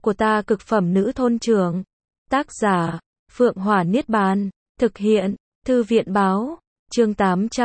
của ta cực phẩm nữ thôn trưởng. Tác giả, Phượng Hỏa Niết Bàn. Thực hiện, Thư viện báo. Chương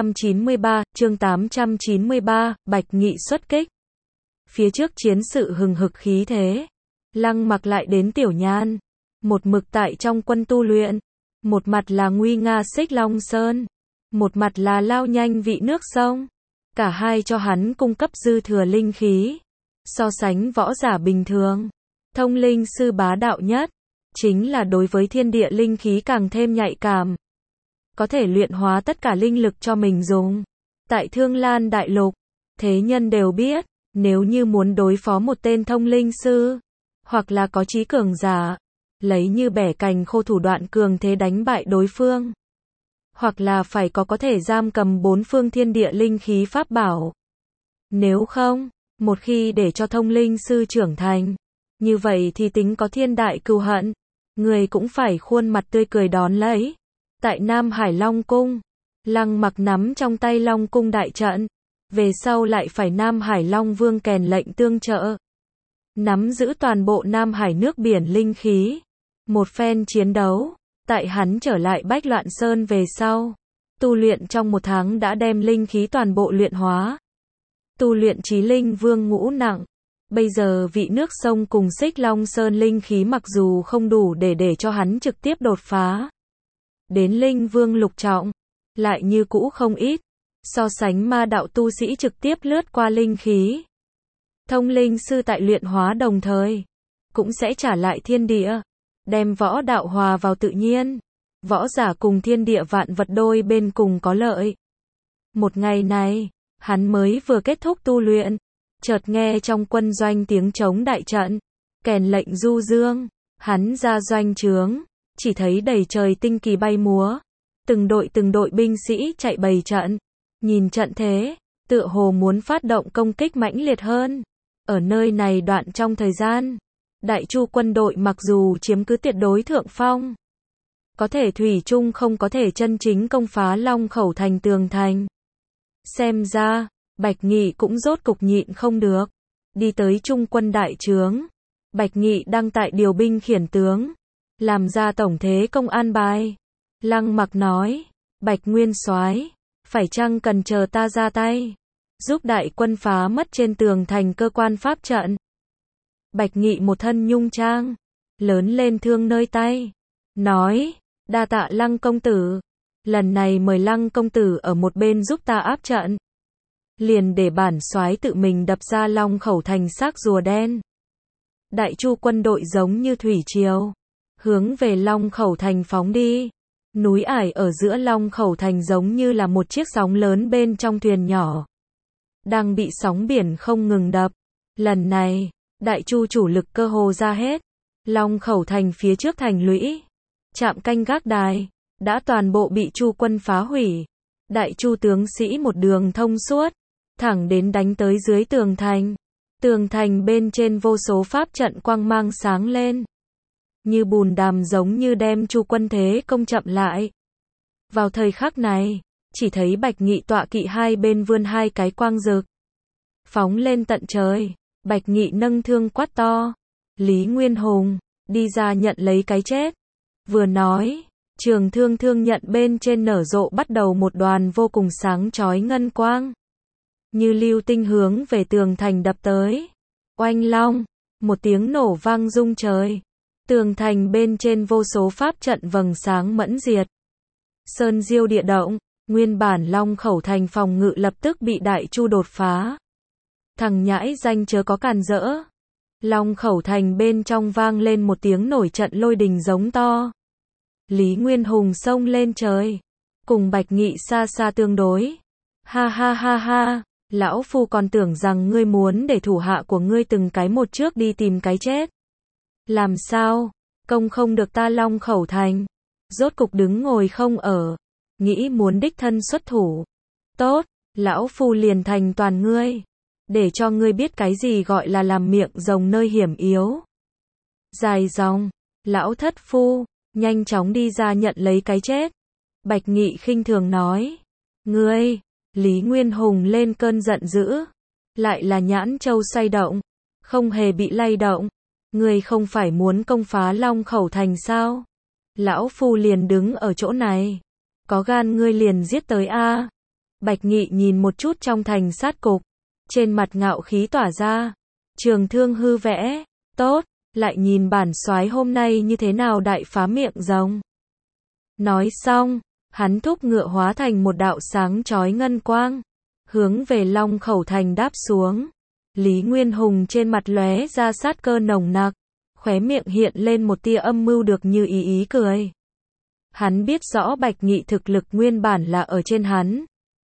893, Bạch Nghị xuất kích. Phía trước chiến sự hừng hực khí thế. Lăng Mặc lại đến Tiểu Nhan. Một mực tại trong quân tu luyện. Một mặt là nguy nga Xích Long Sơn. Một mặt là lao nhanh vị nước sông. Cả hai cho hắn cung cấp dư thừa linh khí. So sánh võ giả bình thường, thông linh sư bá đạo nhất, chính là đối với thiên địa linh khí càng thêm nhạy cảm. Có thể luyện hóa tất cả linh lực cho mình dùng. Tại Thương Lan Đại Lục, thế nhân đều biết, nếu như muốn đối phó một tên thông linh sư, hoặc là có chí cường giả, lấy như bẻ cành khô thủ đoạn cường thế đánh bại đối phương, hoặc là phải có thể giam cầm bốn phương thiên địa linh khí pháp bảo. Nếu không, một khi để cho thông linh sư trưởng thành, như vậy thì tính có thiên đại cừu hận, người cũng phải khuôn mặt tươi cười đón lấy. Tại Nam Hải Long Cung, Lăng Mặc nắm trong tay Long Cung đại trận, về sau lại phải Nam Hải Long Vương kèn lệnh tương trợ, nắm giữ toàn bộ Nam Hải nước biển linh khí. Một phen chiến đấu, tại hắn trở lại Bách Loạn Sơn về sau, tu luyện trong một tháng đã đem linh khí toàn bộ luyện hóa. Tu luyện Chí Linh Vương ngũ nặng. Bây giờ vị nước sông cùng Xích Long Sơn linh khí mặc dù không đủ để cho hắn trực tiếp đột phá đến Linh Vương lục trọng, lại như cũ không ít. So sánh ma đạo tu sĩ trực tiếp lướt qua linh khí, thông linh sư tại luyện hóa đồng thời cũng sẽ trả lại thiên địa, đem võ đạo hòa vào tự nhiên. Võ giả cùng thiên địa vạn vật đôi bên cùng có lợi. Một ngày này, hắn mới vừa kết thúc tu luyện, chợt nghe trong quân doanh tiếng trống đại trận, kèn lệnh du dương. Hắn ra doanh trướng, chỉ thấy đầy trời tinh kỳ bay múa, từng đội binh sĩ chạy bày trận. Nhìn trận thế, tựa hồ muốn phát động công kích mãnh liệt hơn. Ở nơi này đoạn trong thời gian, Đại Chu quân đội mặc dù chiếm cứ tuyệt đối thượng phong, có thể thủy chung không có thể chân chính công phá Long Khẩu thành tường thành. Xem ra, Bạch Nghị cũng rốt cục nhịn không được. Đi tới trung quân đại trướng, Bạch Nghị đang tại điều binh khiển tướng, làm ra tổng thế công an bài. Lăng Mặc nói, Bạch Nguyên soái, phải chăng cần chờ ta ra tay, giúp đại quân phá mất trên tường thành cơ quan pháp trận. Bạch Nghị một thân nhung trang, lớn lên thương nơi tay, nói, đa tạ Lăng công tử, lần này mời Lăng công tử ở một bên giúp ta áp trận. Liền để bản soái tự mình đập ra Long Khẩu thành xác rùa đen. Đại Chu quân đội giống như thủy triều, hướng về Long Khẩu thành phóng đi. Núi ải ở giữa Long Khẩu thành giống như là một chiếc sóng lớn bên trong thuyền nhỏ, đang bị sóng biển không ngừng đập. Lần này, Đại Chu chủ lực cơ hồ ra hết. Long Khẩu thành phía trước thành lũy, trạm canh gác đài, đã toàn bộ bị Chu quân phá hủy. Đại Chu tướng sĩ một đường thông suốt, thẳng đến đánh tới dưới tường thành. Tường thành bên trên vô số pháp trận quang mang sáng lên, như bùn đàm giống như đem Chu quân thế công chậm lại. Vào thời khắc này, chỉ thấy Bạch Nghị tọa kỵ hai bên vươn hai cái quang rực, phóng lên tận trời. Bạch Nghị nâng thương quát to, Lý Nguyên Hùng, đi ra nhận lấy cái chết. Vừa nói, trường thương nhận bên trên nở rộ bắt đầu một đoàn vô cùng sáng chói ngân quang, như lưu tinh hướng về tường thành đập tới. Oanh long, một tiếng nổ vang rung trời. Tường thành bên trên vô số pháp trận vầng sáng mẫn diệt. Sơn diêu địa động, nguyên bản Long Khẩu thành phòng ngự lập tức bị Đại Chu đột phá. Thằng nhãi danh chớ có càn rỡ. Long Khẩu thành bên trong vang lên một tiếng nổi trận lôi đình giống to. Lý Nguyên Hùng xông lên trời, cùng Bạch Nghị xa xa tương đối. Ha ha ha ha, lão phu còn tưởng rằng ngươi muốn để thủ hạ của ngươi từng cái một trước đi tìm cái chết. Làm sao, công không được ta Long Khẩu thành, rốt cục đứng ngồi không ở, nghĩ muốn đích thân xuất thủ. Tốt, lão phu liền thành toàn ngươi, để cho ngươi biết cái gì gọi là làm miệng rồng nơi hiểm yếu. Dài dòng, lão thất phu, nhanh chóng đi ra nhận lấy cái chết. Bạch Nghị khinh thường nói, ngươi. Lý Nguyên Hùng lên cơn giận dữ, lại là nhãn châu xoay động, không hề bị lay động, Ngươi không phải muốn công phá Long Khẩu Thành sao? Lão Phu liền đứng ở chỗ này. Có gan ngươi liền giết tới a. Bạch Nghị nhìn một chút trong thành sát cục. Trên mặt ngạo khí tỏa ra. Trường Thương hư vẽ. Tốt, lại nhìn bản soái hôm nay như thế nào đại phá miệng rồng. Nói xong, hắn thúc ngựa hóa thành một đạo sáng chói ngân quang. Hướng về Long Khẩu Thành đáp xuống. Lý Nguyên Hùng trên mặt lóe ra sát cơ nồng nặc. Khóe miệng hiện lên một tia âm mưu được như ý cười. Hắn biết rõ Bạch Nghị thực lực nguyên bản là ở trên hắn.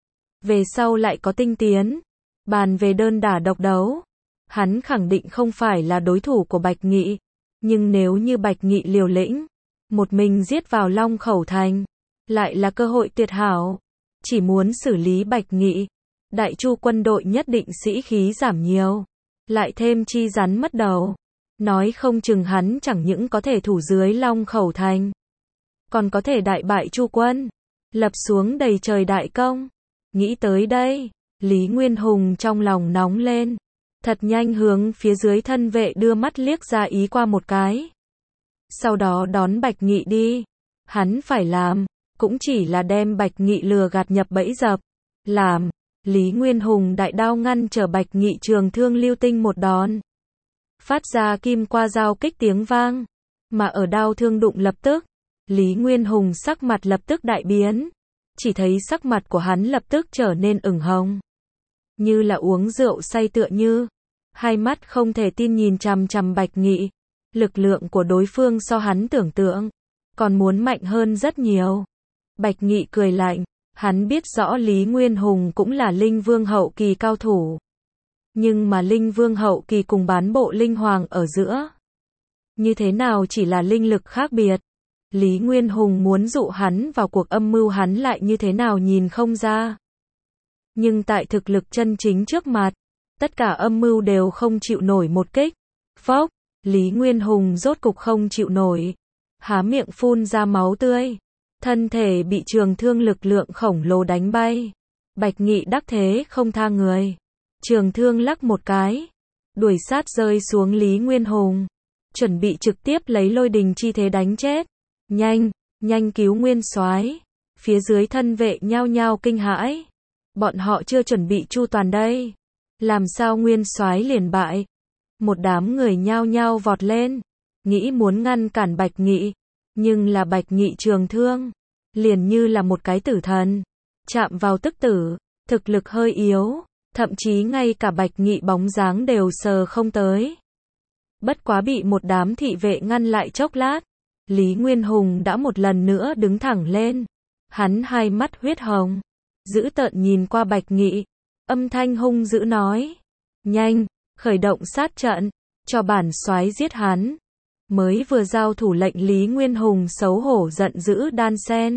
Về sau lại có tinh tiến. Bàn về đơn đả độc đấu. Hắn khẳng định không phải là đối thủ của Bạch Nghị. Nhưng nếu như Bạch Nghị liều lĩnh, một mình giết vào Long Khẩu Thành, lại là cơ hội tuyệt hảo. Chỉ muốn xử lý Bạch Nghị, Đại Chu quân đội nhất định sĩ khí giảm nhiều. Lại thêm chi rắn mất đầu. Nói không chừng hắn chẳng những có thể thủ dưới Long Khẩu Thành, còn có thể đại bại Chu quân, lập xuống đầy trời đại công. Nghĩ tới đây, Lý Nguyên Hùng trong lòng nóng lên. Thật nhanh hướng phía dưới thân vệ đưa mắt liếc ra ý qua một cái. Sau đó đón Bạch Nghị đi. Hắn phải làm, cũng chỉ là đem Bạch Nghị lừa gạt nhập bẫy dập. Làm, Lý Nguyên Hùng đại đao ngăn trở Bạch Nghị trường thương lưu tinh một đòn. Phát ra kim qua dao kích tiếng vang. Mà ở đao thương đụng lập tức, Lý Nguyên Hùng sắc mặt lập tức đại biến. Chỉ thấy sắc mặt của hắn lập tức trở nên ửng hồng. Như là uống rượu say tựa như. Hai mắt không thể tin nhìn chằm chằm Bạch Nghị. Lực lượng của đối phương so hắn tưởng tượng còn muốn mạnh hơn rất nhiều. Bạch Nghị cười lạnh. Hắn biết rõ Lý Nguyên Hùng cũng là linh vương hậu kỳ cao thủ. Nhưng mà linh vương hậu kỳ cùng bán bộ linh hoàng ở giữa. Như thế nào chỉ là linh lực khác biệt. Lý Nguyên Hùng muốn dụ hắn vào cuộc âm mưu hắn lại như thế nào nhìn không ra. Nhưng tại thực lực chân chính trước mặt, tất cả âm mưu đều không chịu nổi một kích. Phốc, Lý Nguyên Hùng rốt cục không chịu nổi. Há miệng phun ra máu tươi. Thân thể bị trường thương lực lượng khổng lồ đánh bay. Bạch Nghị đắc thế không tha người. Trường thương lắc một cái. Đuổi sát rơi xuống Lý Nguyên Hùng. Chuẩn bị trực tiếp lấy lôi đình chi thế đánh chết. Nhanh, nhanh cứu Nguyên soái. Phía dưới thân vệ nhao nhao kinh hãi. Bọn họ chưa chuẩn bị chu toàn đây. Làm sao Nguyên soái liền bại? Một đám người nhao nhao vọt lên. Nghĩ muốn ngăn cản Bạch Nghị. Nhưng là Bạch Nghị trường thương. Liền như là một cái tử thần. Chạm vào tức tử. Thực lực hơi yếu. Thậm chí ngay cả Bạch Nghị bóng dáng đều sờ không tới. Bất quá bị một đám thị vệ ngăn lại chốc lát. Lý Nguyên Hùng đã một lần nữa đứng thẳng lên. Hắn hai mắt huyết hồng. Dữ tợn nhìn qua Bạch Nghị. Âm thanh hung dữ nói. Nhanh, khởi động sát trận. Cho bản soái giết hắn. Mới vừa giao thủ lệnh Lý Nguyên Hùng xấu hổ giận dữ đan sen.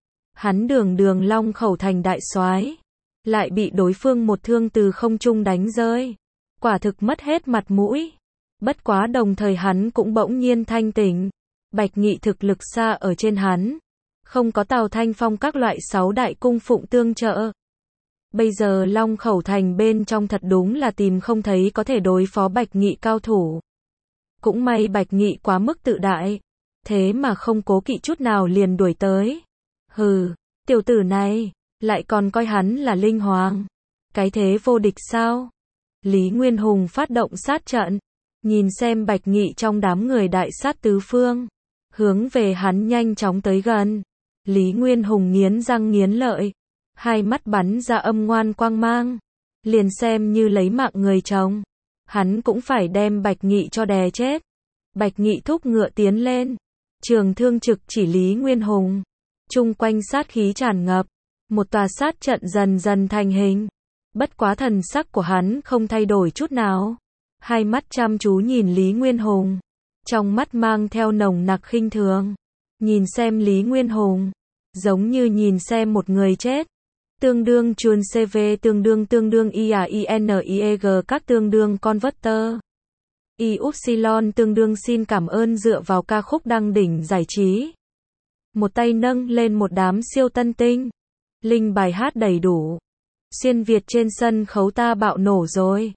Hắn đường Long Khẩu Thành đại soái, lại bị đối phương một thương từ không trung đánh rơi. Quả thực mất hết mặt mũi. Bất quá đồng thời hắn cũng bỗng nhiên thanh tỉnh. Bạch Nghị thực lực xa ở trên hắn. Không có Tào Thanh Phong các loại 6 đại cung phụng tương trợ. Bây giờ Long Khẩu Thành bên trong thật đúng là tìm không thấy có thể đối phó Bạch Nghị cao thủ. Cũng may Bạch Nghị quá mức tự đại. Thế mà không cố kỵ chút nào liền đuổi tới. Hừ, tiểu tử này, lại còn coi hắn là linh hoàng. Cái thế vô địch sao? Lý Nguyên Hùng phát động sát trận. Nhìn xem Bạch Nghị trong đám người đại sát tứ phương. Hướng về hắn nhanh chóng tới gần. Lý Nguyên Hùng nghiến răng nghiến lợi. Hai mắt bắn ra âm ngoan quang mang. Liền xem như lấy mạng người chồng. Hắn cũng phải đem Bạch Nghị cho đè chết. Bạch Nghị thúc ngựa tiến lên. Trường thương trực chỉ Lý Nguyên Hùng. Chung quanh sát khí tràn ngập. Một tòa sát trận dần dần thành hình. Bất quá thần sắc của hắn không thay đổi chút nào. Hai mắt chăm chú nhìn Lý Nguyên Hùng. Trong mắt mang theo nồng nặc khinh thường. Nhìn xem Lý Nguyên Hùng. Giống như nhìn xem một người chết. Tương đương chuồn CV tương đương IAINIEG các tương đương converter. Y-Upsilon tương đương xin cảm ơn dựa vào ca khúc đăng đỉnh giải trí. Một tay nâng lên một đám siêu tân tinh. Linh bài hát đầy đủ. Xuyên Việt trên sân khấu ta bạo nổ rồi.